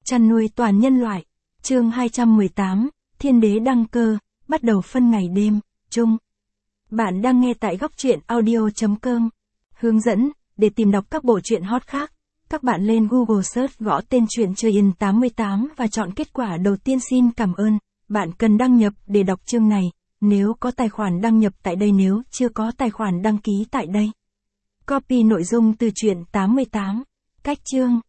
chăn nuôi toàn nhân loại. Chương 218, Thiên đế đăng cơ, bắt đầu phân ngày đêm, chung. Bạn đang nghe tại góc truyện audio.com. Hướng dẫn, để tìm đọc các bộ truyện hot khác, các bạn lên Google Search gõ tên truyện Chơi In 88 và chọn kết quả đầu tiên. Xin cảm ơn. Bạn cần đăng nhập để đọc chương này, nếu có tài khoản đăng nhập tại đây, nếu chưa có tài khoản đăng ký tại đây. Copy nội dung từ truyện 88. Cách chương.